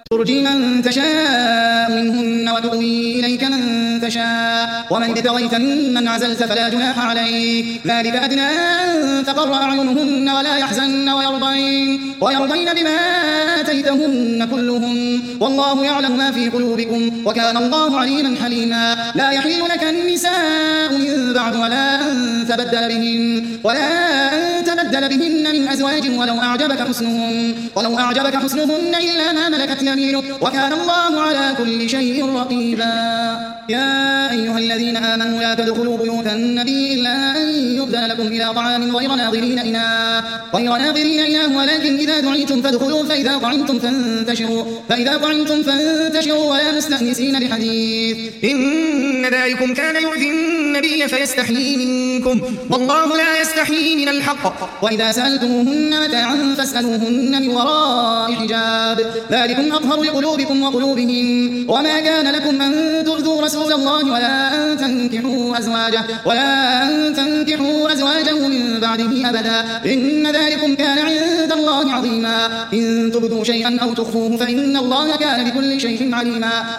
ترجي من تشاء منهن وتؤوي إليك من تشاء ومن ابتغيت ممن عزلت فلا جناح عليك ذلك أدنى أن تقر أعينهن ولا يحزن ويرضين بما آتيتهن كلهم والله يعلم ما في قلوبكم وكان الله عليما حليما لا يحل لك النساء من بعد ولا أن تبدل بهن من أزواج ولو أعجبك حسنهن إلا ما ملكت يمينك وكان الله على كل شيء رقيبا يا أيها الذين آمنوا لا تدخلوا بيوت النبي إلا أن يؤذن لكم إلى طعام غير ناظرين إناه ولكن إذا دعيتم فادخلوا فإذا طعمتم فانتشروا ولا مستأنسين بحديث إن ذلكم كان يؤذي النبي فيستحيي منكم والله لا يستحيي من الحق وإذا سألتموهن متاعا فاسألوهن من وراء حجاب ذلكم أطهر لقلوبكم وقلوبهم وما كان لكم أن تؤذوا رسول الله ولا أن تنكحوا أزواجه من بعده أبدا إن ذلكم كان عند الله عظيما إن تبدوا شيئا أو تخفوه فإن الله كان بكل شيء عليما